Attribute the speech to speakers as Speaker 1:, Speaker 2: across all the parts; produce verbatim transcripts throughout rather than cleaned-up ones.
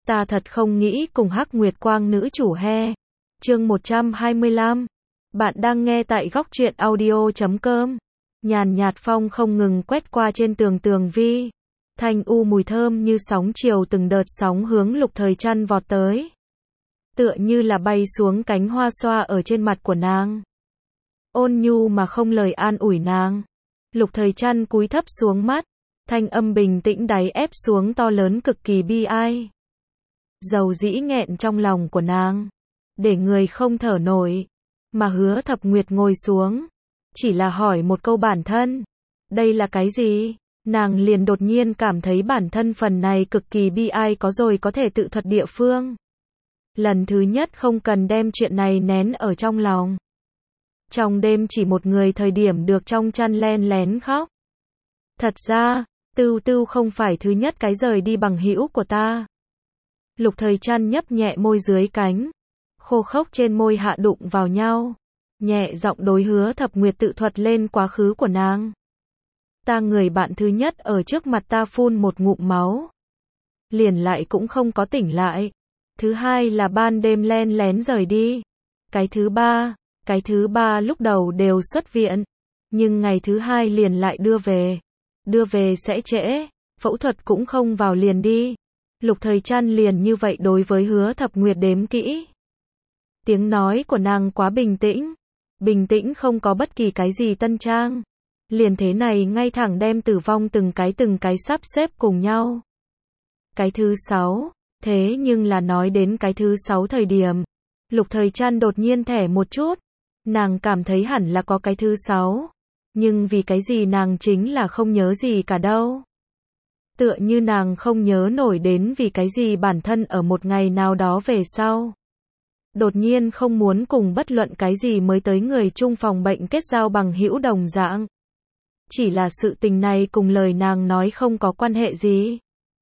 Speaker 1: Ta thật không nghĩ cùng Hắc Nguyệt Quang nữ chủ he. Chương một trăm hai mươi lăm. Bạn đang nghe tại góc truyện audio chấm com. Nhàn nhạt phong không ngừng quét qua trên tường tường vi. Thanh u mùi thơm như sóng chiều từng đợt sóng hướng Lục Thời Trăn vọt tới. Tựa như là bay xuống cánh hoa xoa ở trên mặt của nàng. Ôn nhu mà không lời an ủi nàng. Lục Thời Trăn cúi thấp xuống mắt. Thanh âm bình tĩnh đáy ép xuống to lớn cực kỳ bi ai. Dầu dĩ nghẹn trong lòng của nàng. Để người không thở nổi. Mà Hứa Thập Nguyệt ngồi xuống. Chỉ là hỏi một câu bản thân. Đây là cái gì? Nàng liền đột nhiên cảm thấy bản thân phần này cực kỳ bi ai có rồi có thể tự thuật địa phương. Lần thứ nhất không cần đem chuyện này nén ở trong lòng. Trong đêm chỉ một người thời điểm được trong chăn len lén khóc. Thật ra, Tưu Tưu không phải thứ nhất cái rời đi bằng hữu của ta. Lục Thời Trăn nhấp nhẹ môi dưới cánh. Khô khốc trên môi hạ đụng vào nhau. Nhẹ giọng đối Hứa Thập Nguyệt tự thuật lên quá khứ của nàng. Ta người bạn thứ nhất ở trước mặt ta phun một ngụm máu. Liền lại cũng không có tỉnh lại. Thứ hai là ban đêm len lén rời đi. Cái thứ ba, cái thứ ba lúc đầu đều xuất viện. Nhưng ngày thứ hai liền lại đưa về. Đưa về sẽ trễ, phẫu thuật cũng không vào liền đi. Lục Thời Trăn liền như vậy đối với Hứa Thập Nguyệt đếm kỹ. Tiếng nói của nàng quá bình tĩnh. Bình tĩnh không có bất kỳ cái gì tân trang. Liền thế này ngay thẳng đem tử vong từng cái từng cái sắp xếp cùng nhau. Cái thứ sáu, thế nhưng là nói đến cái thứ sáu thời điểm. Lục Thời Trăn đột nhiên thẻ một chút. Nàng cảm thấy hẳn là có cái thứ sáu. Nhưng vì cái gì nàng chính là không nhớ gì cả đâu. Tựa như nàng không nhớ nổi đến vì cái gì bản thân ở một ngày nào đó về sau. Đột nhiên không muốn cùng bất luận cái gì mới tới người chung phòng bệnh kết giao bằng hữu đồng dạng. Chỉ là sự tình này cùng lời nàng nói không có quan hệ gì.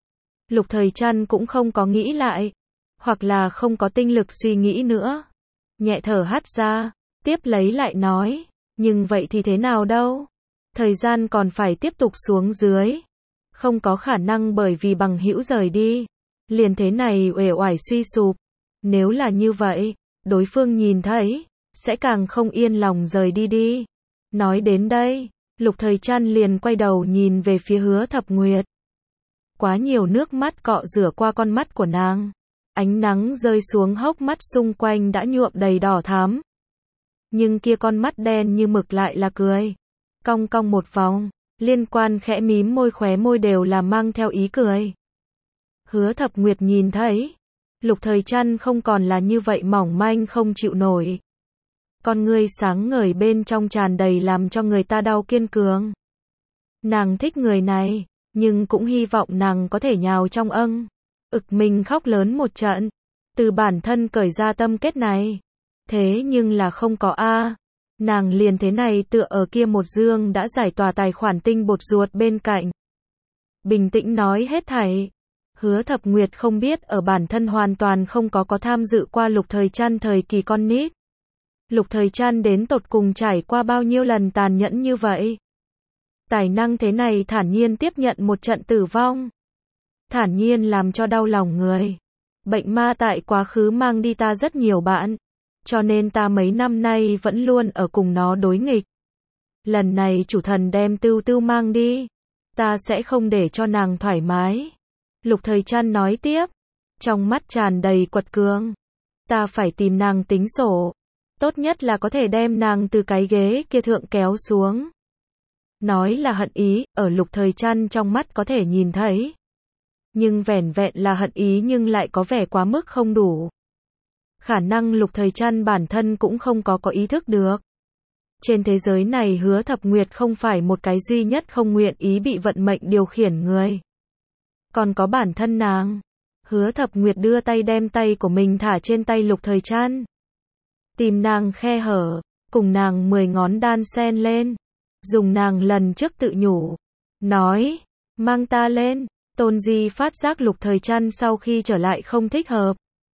Speaker 1: Lục Thời Trăn cũng không có nghĩ lại. Hoặc là không có tinh lực suy nghĩ nữa. Nhẹ thở hắt ra. Tiếp lấy lại nói. Nhưng vậy thì thế nào đâu? Thời gian còn phải tiếp tục xuống dưới. Không có khả năng bởi vì bằng hữu rời đi. Liền thế này uể oải suy sụp. Nếu là như vậy, đối phương nhìn thấy, sẽ càng không yên lòng rời đi đi. Nói đến đây, Lục Thời Trăn liền quay đầu nhìn về phía Hứa Thập Nguyệt. Quá nhiều nước mắt cọ rửa qua con mắt của nàng. Ánh nắng rơi xuống hốc mắt xung quanh đã nhuộm đầy đỏ thắm. Nhưng kia con mắt đen như mực lại là cười. Cong cong một vòng, liên quan khẽ mím môi khóe môi đều là mang theo ý cười. Hứa Thập Nguyệt nhìn thấy. Lục Thời Trăn không còn là như vậy mỏng manh không chịu nổi. Con ngươi sáng ngời bên trong tràn đầy làm cho người ta đau kiên cường. Nàng thích người này, nhưng cũng hy vọng nàng có thể nhào trong âng. Ực mình khóc lớn một trận. Từ bản thân cởi ra tâm kết này. Thế nhưng là không có a. Nàng liền thế này tựa ở kia một dương đã giải tỏa tài khoản tinh bột ruột bên cạnh. Bình tĩnh nói hết thảy. Hứa Thập Nguyệt không biết ở bản thân hoàn toàn không có có tham dự qua Lục Thời Trăn thời kỳ con nít. Lục Thời Trăn đến tột cùng trải qua bao nhiêu lần tàn nhẫn như vậy. Tài năng thế này thản nhiên tiếp nhận một trận tử vong. Thản nhiên làm cho đau lòng người. Bệnh ma tại quá khứ mang đi ta rất nhiều bạn. Cho nên ta mấy năm nay vẫn luôn ở cùng nó đối nghịch. Lần này chủ thần đem Tưu Tưu mang đi. Ta sẽ không để cho nàng thoải mái. Lục Thời Trăn nói tiếp. Trong mắt tràn đầy quật cường. Ta phải tìm nàng tính sổ. Tốt nhất là có thể đem nàng từ cái ghế kia thượng kéo xuống. Nói là hận ý, ở Lục Thời Trăn trong mắt có thể nhìn thấy. Nhưng vẻn vẹn là hận ý nhưng lại có vẻ quá mức không đủ. Khả năng Lục Thời Trăn bản thân cũng không có có ý thức được. Trên thế giới này Hứa Thập Nguyệt không phải một cái duy nhất không nguyện ý bị vận mệnh điều khiển người. Còn có bản thân nàng. Hứa Thập Nguyệt đưa tay đem tay của mình thả trên tay Lục Thời Trăn. Tìm nàng khe hở, cùng nàng mười ngón đan sen lên. Dùng nàng lần trước tự nhủ. Nói, mang ta lên. Tôn Di phát giác Lục Thời Trăn sau khi trở lại không thích hợp.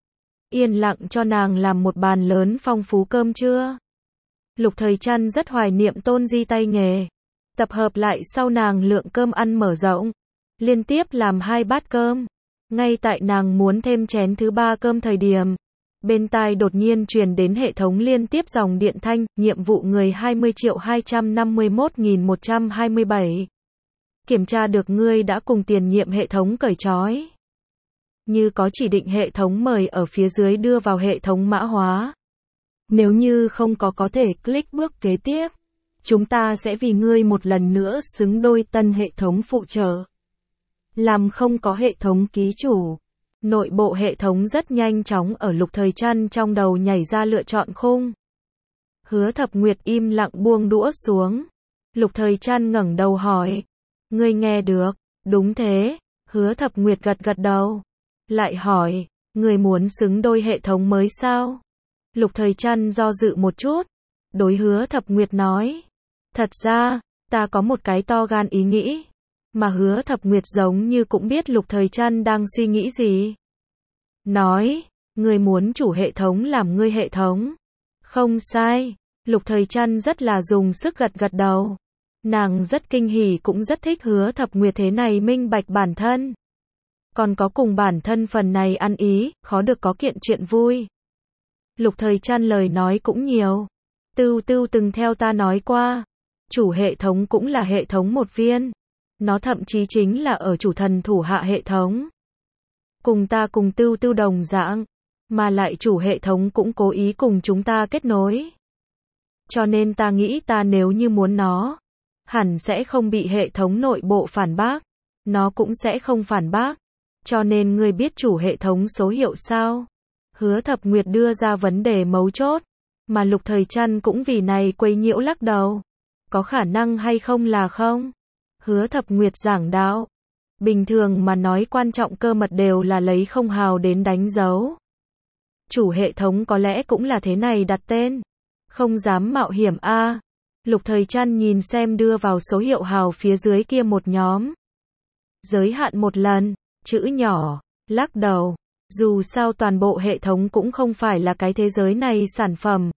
Speaker 1: Yên lặng cho nàng làm một bàn lớn phong phú cơm trưa. Lục Thời Trăn rất hoài niệm Tôn Di tay nghề. Tập hợp lại sau nàng lượng cơm ăn mở rộng. Liên tiếp làm hai bát cơm. Ngay tại nàng muốn thêm chén thứ ba cơm thời điểm, bên tai đột nhiên truyền đến hệ thống liên tiếp dòng điện thanh, nhiệm vụ người hai mươi triệu hai trăm năm mươi mốt nghìn một trăm hai mươi bảy. Kiểm tra được ngươi đã cùng tiền nhiệm hệ thống cởi trói. Như có chỉ định hệ thống mời ở phía dưới đưa vào hệ thống mã hóa. Nếu như không có có thể click bước kế tiếp. Chúng ta sẽ vì ngươi một lần nữa xứng đôi tân hệ thống phụ trợ. Làm không có hệ thống ký chủ. Nội bộ hệ thống rất nhanh chóng ở Lục Thời Trăn trong đầu nhảy ra lựa chọn khung. Hứa Thập Nguyệt im lặng buông đũa xuống. Lục Thời Trăn ngẩng đầu hỏi. Ngươi nghe được? Đúng thế. Hứa Thập Nguyệt gật gật đầu. Lại hỏi. Ngươi muốn xứng đôi hệ thống mới sao? Lục Thời Trăn do dự một chút. Đối Hứa Thập Nguyệt nói. Thật ra, ta có một cái to gan ý nghĩ. Mà Hứa Thập Nguyệt giống như cũng biết Lục Thời Trăn đang suy nghĩ gì. Nói, ngươi muốn chủ hệ thống làm ngươi hệ thống. Không sai. Lục Thời Trăn rất là dùng sức gật gật đầu. Nàng rất kinh hỉ cũng rất thích Hứa Thập Nguyệt thế này minh bạch bản thân. Còn có cùng bản thân phần này ăn ý, khó được có kiện chuyện vui. Lục Thời Trăn lời nói cũng nhiều. Tưu Tưu từng theo ta nói qua. Chủ hệ thống cũng là hệ thống một viên. Nó thậm chí chính là ở chủ thần thủ hạ hệ thống. Cùng ta cùng Tưu Tưu đồng dạng. Mà lại chủ hệ thống cũng cố ý cùng chúng ta kết nối. Cho nên ta nghĩ ta nếu như muốn nó, hẳn sẽ không bị hệ thống nội bộ phản bác. Nó cũng sẽ không phản bác. Cho nên ngươi biết chủ hệ thống số hiệu sao? Hứa Thập Nguyệt đưa ra vấn đề mấu chốt. Mà Lục Thời Trăn cũng vì này quấy nhiễu lắc đầu. Có khả năng hay không là không? Hứa Thập Nguyệt giảng đạo. Bình thường mà nói quan trọng cơ mật đều là lấy không hào đến đánh dấu. Chủ hệ thống có lẽ cũng là thế này đặt tên. Không dám mạo hiểm a. À. Lục Thời Trăn nhìn xem đưa vào số hiệu hào phía dưới kia một nhóm. Giới hạn một lần, chữ nhỏ, lắc đầu. Dù sao toàn bộ hệ thống cũng không phải là cái thế giới này sản phẩm.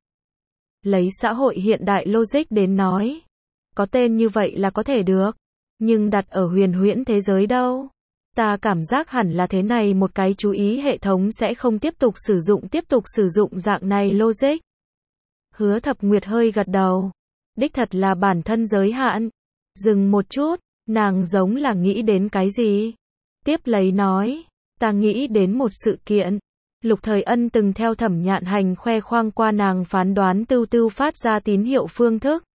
Speaker 1: Lấy xã hội hiện đại logic đến nói. Có tên như vậy là có thể được. Nhưng đặt ở huyền huyễn thế giới đâu? Ta cảm giác hẳn là thế này một cái chú ý hệ thống sẽ không tiếp tục sử dụng tiếp tục sử dụng dạng này logic. Hứa Thập Nguyệt hơi gật đầu. Đích thật là bản thân giới hạn. Dừng một chút, nàng giống là nghĩ đến cái gì? Tiếp lấy nói, ta nghĩ đến một sự kiện. Lục Thời Ân từng theo Thẩm Nhạn Hành khoe khoang qua nàng phán đoán Tưu Tưu phát ra tín hiệu phương thức.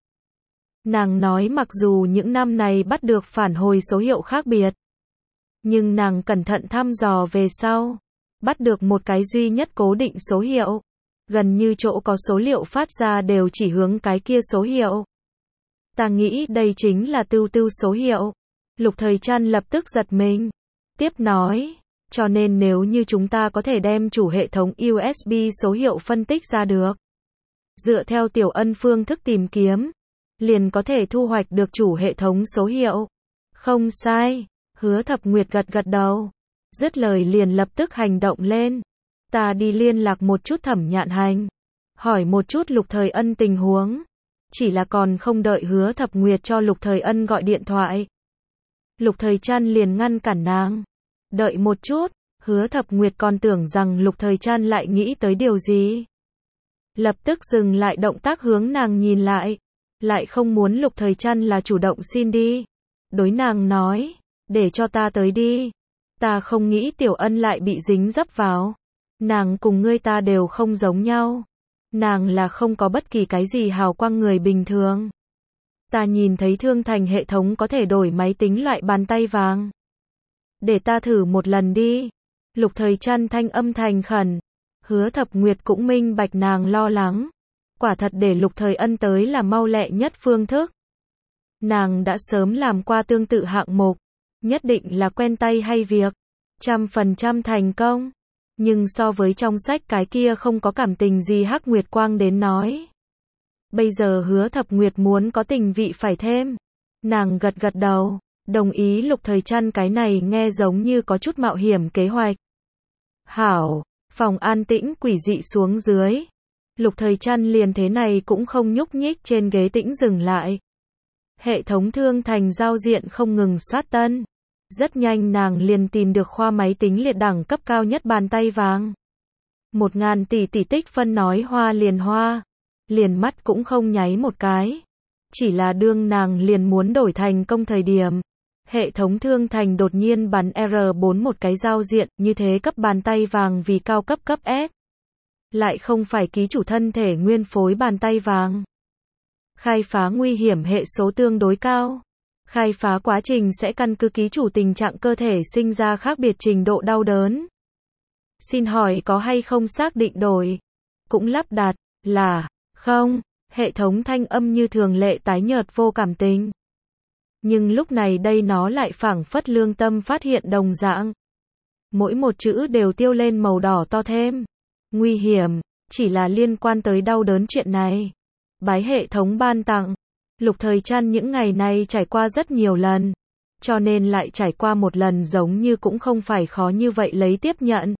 Speaker 1: Nàng nói mặc dù những năm này bắt được phản hồi số hiệu khác biệt, nhưng nàng cẩn thận thăm dò về sau, bắt được một cái duy nhất cố định số hiệu. Gần như chỗ có số liệu phát ra đều chỉ hướng cái kia số hiệu. Ta nghĩ đây chính là Tưu Tưu số hiệu. Lục Thời Trăn lập tức giật mình. Tiếp nói, cho nên nếu như chúng ta có thể đem chủ hệ thống u ét bê số hiệu phân tích ra được. Dựa theo Tiểu Ân phương thức tìm kiếm, liền có thể thu hoạch được chủ hệ thống số hiệu. Không sai. Hứa Thập Nguyệt gật gật đầu. Dứt lời liền lập tức hành động lên. Ta đi liên lạc một chút Thẩm Nhạn Hành. Hỏi một chút Lục Thời Ân tình huống. Chỉ là còn không đợi Hứa Thập Nguyệt cho Lục Thời Ân gọi điện thoại. Lục Thời Trăn liền ngăn cản nàng. Đợi một chút. Hứa Thập Nguyệt còn tưởng rằng Lục Thời Trăn lại nghĩ tới điều gì. Lập tức dừng lại động tác hướng nàng nhìn lại. Lại không muốn Lục Thời Trăn là chủ động xin đi. Đối nàng nói. Để cho ta tới đi. Ta không nghĩ Tiểu Ân lại bị dính dấp vào. Nàng cùng ngươi ta đều không giống nhau. Nàng là không có bất kỳ cái gì hào quang người bình thường. Ta nhìn thấy Thương Thành hệ thống có thể đổi máy tính loại bàn tay vàng. Để ta thử một lần đi. Lục Thời Trăn thanh âm thành khẩn. Hứa Thập Nguyệt cũng minh bạch nàng lo lắng. Quả thật để Lục Thời Ân tới là mau lẹ nhất phương thức. Nàng đã sớm làm qua tương tự hạng mục. Nhất định là quen tay hay việc. Trăm phần trăm thành công. Nhưng so với trong sách cái kia không có cảm tình gì Hắc Nguyệt Quang đến nói. Bây giờ Hứa Thập Nguyệt muốn có tình vị phải thêm. Nàng gật gật đầu. Đồng ý Lục Thời Trăn cái này nghe giống như có chút mạo hiểm kế hoạch. Hảo. Phòng an tĩnh quỷ dị xuống dưới. Lục Thời Trăn liền thế này cũng không nhúc nhích trên ghế tĩnh dừng lại. Hệ thống Thương Thành giao diện không ngừng soát tân. Rất nhanh nàng liền tìm được khoa máy tính liệt đẳng cấp cao nhất bàn tay vàng. Một ngàn tỷ tỷ tích phân nói hoa liền hoa, liền mắt cũng không nháy một cái. Chỉ là đương nàng liền muốn đổi thành công thời điểm. Hệ thống thương thành đột nhiên bắn R bốn một cái giao diện, như thế cấp bàn tay vàng vì cao cấp cấp S. Lại không phải ký chủ thân thể nguyên phối bàn tay vàng. Khai phá nguy hiểm hệ số tương đối cao. Khai phá quá trình sẽ căn cứ ký chủ tình trạng cơ thể sinh ra khác biệt trình độ đau đớn. Xin hỏi có hay không xác định đổi? Cũng lắp đặt, là, không, hệ thống thanh âm như thường lệ tái nhợt vô cảm tình. Nhưng lúc này đây nó lại phảng phất lương tâm phát hiện đồng dạng. Mỗi một chữ đều tiêu lên màu đỏ to thêm. Nguy hiểm, chỉ là liên quan tới đau đớn chuyện này. Bái hệ thống ban tặng. Lục Thời Trăn những ngày này trải qua rất nhiều lần. Cho nên lại trải qua một lần giống như cũng không phải khó như vậy lấy tiếp nhận.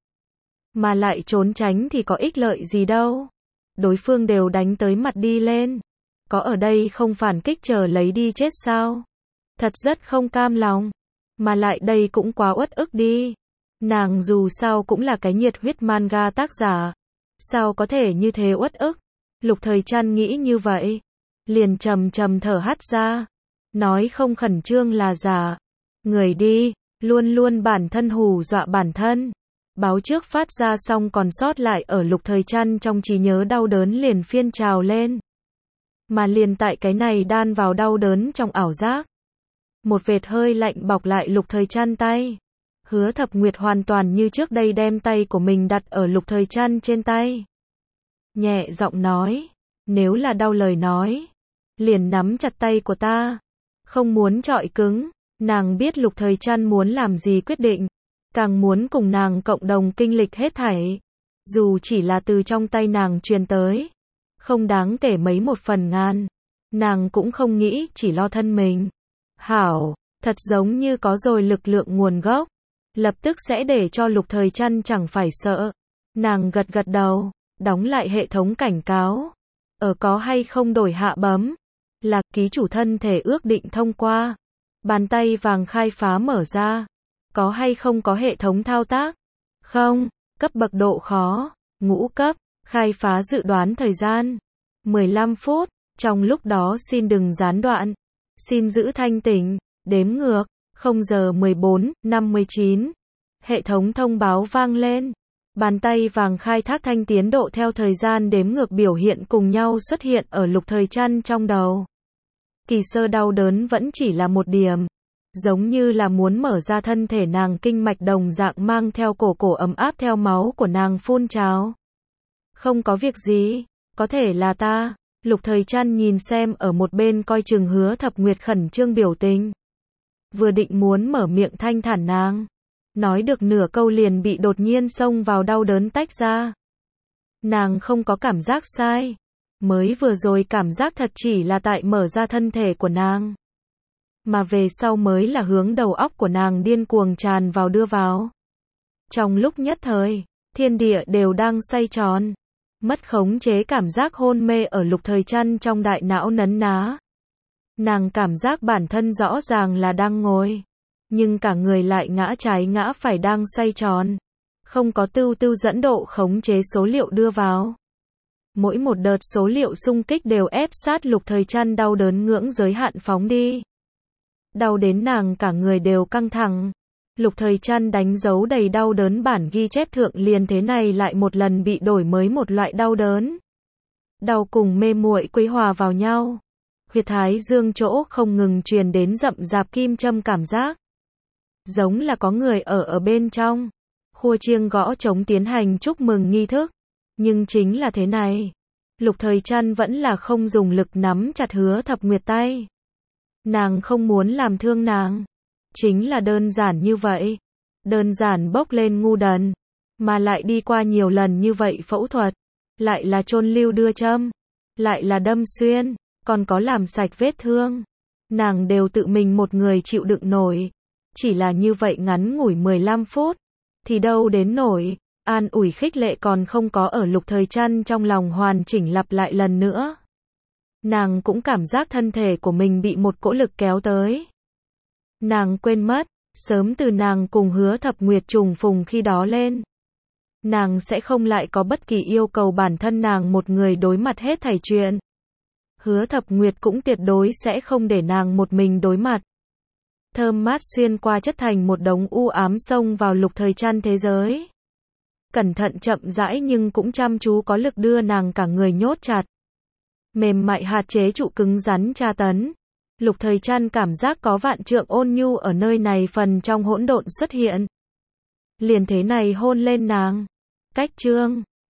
Speaker 1: Mà lại trốn tránh thì có ích lợi gì đâu. Đối phương đều đánh tới mặt đi lên. Có ở đây không phản kích chờ lấy đi chết sao? Thật rất không cam lòng. Mà lại đây cũng quá uất ức đi. Nàng dù sao cũng là cái nhiệt huyết manga tác giả. Sao có thể như thế uất ức? Lục Thời Trăn nghĩ như vậy. Liền trầm trầm thở hắt ra. Nói không khẩn trương là giả. Người đi, luôn luôn bản thân hù dọa bản thân. Báo trước phát ra xong còn sót lại ở Lục Thời Trăn trong trí nhớ đau đớn liền phiên trào lên. Mà liền tại cái này đan vào đau đớn trong ảo giác. Một vệt hơi lạnh bọc lại Lục Thời Trăn tay. Hứa Thập Nguyệt hoàn toàn như trước đây đem tay của mình đặt ở Lục Thời Trăn trên tay. Nhẹ giọng nói, nếu là đau lời nói, liền nắm chặt tay của ta. Không muốn trọi cứng, nàng biết Lục Thời Trăn muốn làm gì quyết định. Càng muốn cùng nàng cộng đồng kinh lịch hết thảy. Dù chỉ là từ trong tay nàng truyền tới. Không đáng kể mấy một phần ngàn. Nàng cũng không nghĩ, chỉ lo thân mình. Hảo, thật giống như có rồi lực lượng nguồn gốc. Lập tức sẽ để cho Lục Thời Trăn chẳng phải sợ. Nàng gật gật đầu, đóng lại hệ thống cảnh cáo. Ở có hay không đổi hạ bấm. Là ký chủ thân thể ước định thông qua. Bàn tay vàng khai phá mở ra. Có hay không có hệ thống thao tác? Không, cấp bậc độ khó, ngũ cấp, khai phá dự đoán thời gian. mười lăm phút, trong lúc đó xin đừng gián đoạn. Xin giữ thanh tỉnh, đếm ngược, không giờ mười bốn, năm mươi chín. Hệ thống thông báo vang lên. Bàn tay vàng khai thác thanh tiến độ theo thời gian đếm ngược biểu hiện cùng nhau xuất hiện ở Lục Thời Trăn trong đầu. Kỳ sơ đau đớn vẫn chỉ là một điểm. Giống như là muốn mở ra thân thể nàng kinh mạch đồng dạng mang theo cổ cổ ấm áp theo máu của nàng phun trào. Không có việc gì, có thể là ta. Lục Thời Trăn nhìn xem ở một bên coi chừng Hứa Thập Nguyệt khẩn trương biểu tình. Vừa định muốn mở miệng thanh thản nàng. Nói được nửa câu liền bị đột nhiên xông vào đau đớn tách ra. Nàng không có cảm giác sai. Mới vừa rồi cảm giác thật chỉ là tại mở ra thân thể của nàng. Mà về sau mới là hướng đầu óc của nàng điên cuồng tràn vào đưa vào. Trong lúc nhất thời, thiên địa đều đang xoay tròn. Mất khống chế cảm giác hôn mê ở Lục Thời Trăn trong đại não nấn ná. Nàng cảm giác bản thân rõ ràng là đang ngồi. Nhưng cả người lại ngã trái ngã phải đang xoay tròn. Không có tưu tưu dẫn độ khống chế số liệu đưa vào. Mỗi một đợt số liệu xung kích đều ép sát Lục Thời Trăn đau đớn ngưỡng giới hạn phóng đi. Đau đến nàng cả người đều căng thẳng. Lục Thời Trăn đánh dấu đầy đau đớn bản ghi chép thượng liền thế này lại một lần bị đổi mới một loại đau đớn. Đau cùng mê muội quấy hòa vào nhau. Huyệt thái dương chỗ không ngừng truyền đến rậm rạp kim châm cảm giác. Giống là có người ở ở bên trong. Khua chiêng gõ trống tiến hành chúc mừng nghi thức. Nhưng chính là thế này. Lục Thời Trăn vẫn là không dùng lực nắm chặt Hứa Thập Nguyệt tay. Nàng không muốn làm thương nàng. Chính là đơn giản như vậy. Đơn giản bốc lên ngu đần. Mà lại đi qua nhiều lần như vậy phẫu thuật. Lại là chôn lưu đưa châm. Lại là đâm xuyên. Còn có làm sạch vết thương. Nàng đều tự mình một người chịu đựng nổi. Chỉ là như vậy ngắn ngủi mười lăm phút. Thì đâu đến nổi. An ủi khích lệ còn không có ở Lục Thời Trăn trong lòng hoàn chỉnh lặp lại lần nữa. Nàng cũng cảm giác thân thể của mình bị một cỗ lực kéo tới. Nàng quên mất, Sớm từ nàng cùng Hứa Thập Nguyệt trùng phùng khi đó lên, nàng sẽ không lại có bất kỳ yêu cầu bản thân nàng một người đối mặt hết thảy chuyện. Hứa Thập Nguyệt cũng tuyệt đối sẽ không để nàng một mình đối mặt. Thơm mát xuyên qua chất thành một đống u ám xông vào Lục Thời Trăn thế giới. Cẩn thận chậm rãi nhưng cũng chăm chú có lực đưa nàng cả người nhốt chặt. Mềm mại hạt chế trụ cứng rắn tra tấn. Lục Thời Trăn cảm giác có vạn trượng ôn nhu ở nơi này phần trong hỗn độn xuất hiện. Liền thế này hôn lên nàng. Cách chương